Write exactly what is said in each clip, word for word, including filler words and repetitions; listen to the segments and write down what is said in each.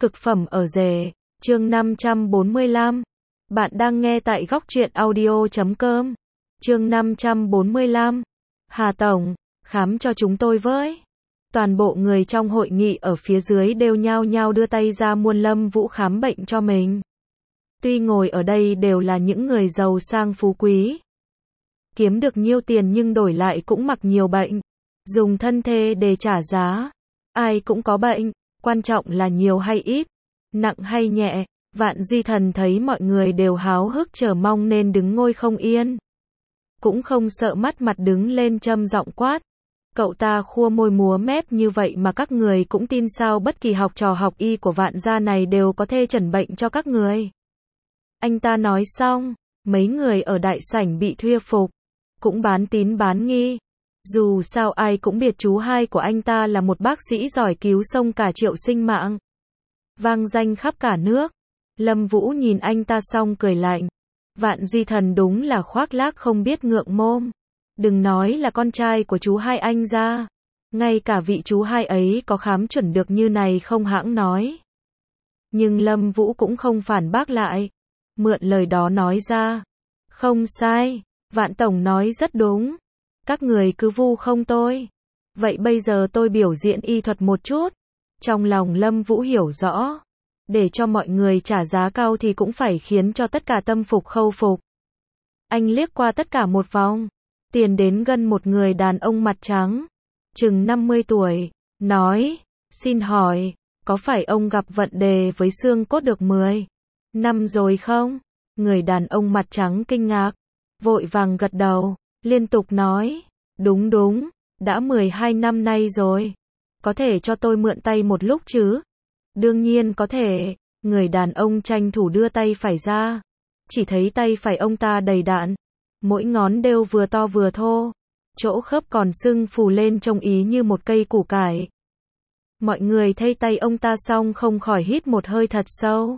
Cực phẩm ở rể, chương năm trăm bốn mươi lăm. Bạn đang nghe tại góc truyện audio chấm com. Chương năm trăm bốn mươi lăm. Hà Tổng, khám cho chúng tôi với. Toàn bộ người trong hội nghị ở phía dưới đều nhao nhao đưa tay ra muôn Lâm Vũ khám bệnh cho mình. Tuy ngồi ở đây đều là những người giàu sang phú quý, kiếm được nhiều tiền nhưng đổi lại cũng mặc nhiều bệnh, dùng thân thể để trả giá. Ai cũng có bệnh, quan trọng là nhiều hay ít, nặng hay nhẹ. Vạn Duy Thần thấy mọi người đều háo hức chờ mong nên đứng ngồi không yên, cũng không sợ mắt mặt đứng lên trầm giọng quát. Cậu ta khua môi múa mép như vậy mà các người cũng tin sao? Bất kỳ học trò học y của Vạn gia này đều có thể chẩn bệnh cho các người. Anh ta nói xong, mấy người ở đại sảnh bị thuyết phục, cũng bán tín bán nghi. Dù sao ai cũng biết chú hai của anh ta là một bác sĩ giỏi, cứu sống cả triệu sinh mạng, vang danh khắp cả nước. Lâm Vũ nhìn anh ta xong cười lạnh. Vạn Duy Thần đúng là khoác lác không biết ngượng mồm. Đừng nói là con trai của chú hai anh ra, ngay cả vị chú hai ấy có khám chuẩn được như này không hãng nói. Nhưng Lâm Vũ cũng không phản bác lại, mượn lời đó nói ra. Không sai, Vạn Tổng nói rất đúng. Các người cứ vu không tôi. Vậy bây giờ tôi biểu diễn y thuật một chút. Trong lòng Lâm Vũ hiểu rõ, để cho mọi người trả giá cao thì cũng phải khiến cho tất cả tâm phục khẩu phục. Anh liếc qua tất cả một vòng, tiền đến gần một người đàn ông mặt trắng, chừng năm mươi tuổi, nói, xin hỏi, có phải ông gặp vận đề với xương cốt được mười năm rồi không? Người đàn ông mặt trắng kinh ngạc, vội vàng gật đầu, liên tục nói, đúng đúng, đã mười hai năm nay rồi. Có thể cho tôi mượn tay một lúc chứ? Đương nhiên có thể. Người đàn ông tranh thủ đưa tay phải ra, chỉ thấy tay phải ông ta đầy đặn, mỗi ngón đều vừa to vừa thô, chỗ khớp còn sưng phù lên trông ý như một cây củ cải. Mọi người thấy tay ông ta xong không khỏi hít một hơi thật sâu.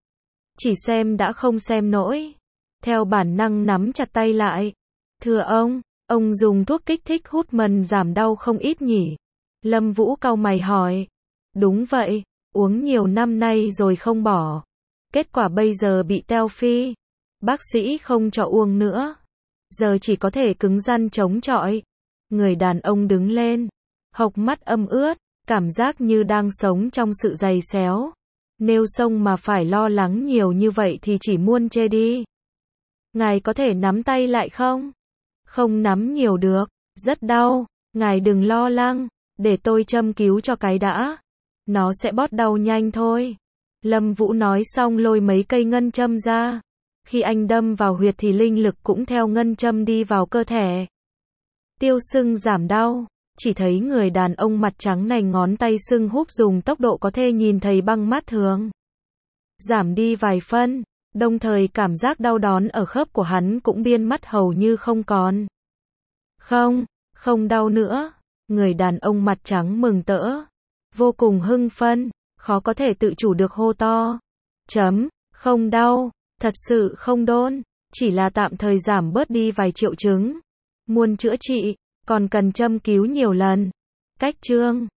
Chỉ xem đã không xem nổi, theo bản năng nắm chặt tay lại. Thưa ông, ông dùng thuốc kích thích hút mần giảm đau không ít nhỉ? Lâm Vũ cau mày hỏi. Đúng vậy, uống nhiều năm nay rồi không bỏ. Kết quả bây giờ bị teo phi. Bác sĩ không cho uống nữa. Giờ chỉ có thể cứng rắn chống chọi. Người đàn ông đứng lên, hộc mắt âm ướt, cảm giác như đang sống trong sự giày xéo. Nếu sông mà phải lo lắng nhiều như vậy thì chỉ muôn chê đi. Ngài có thể nắm tay lại không? Không nắm nhiều được, rất đau. Ngài đừng lo lắng, để tôi châm cứu cho cái đã. Nó sẽ bớt đau nhanh thôi. Lâm Vũ nói xong lôi mấy cây ngân châm ra. Khi anh đâm vào huyệt thì linh lực cũng theo ngân châm đi vào cơ thể. Tiêu sưng giảm đau. Chỉ thấy người đàn ông mặt trắng này ngón tay sưng húp dùng tốc độ có thể nhìn thấy bằng mắt thường, giảm đi vài phân. Đồng thời cảm giác đau đớn ở khớp của hắn cũng biến mất hầu như không còn. Không, không đau nữa. Người đàn ông mặt trắng mừng tỡ, vô cùng hưng phấn, khó có thể tự chủ được hô to. Chấm, không đau, thật sự không đôn, chỉ là tạm thời giảm bớt đi vài triệu chứng. Muốn chữa trị, còn cần châm cứu nhiều lần. Cách chương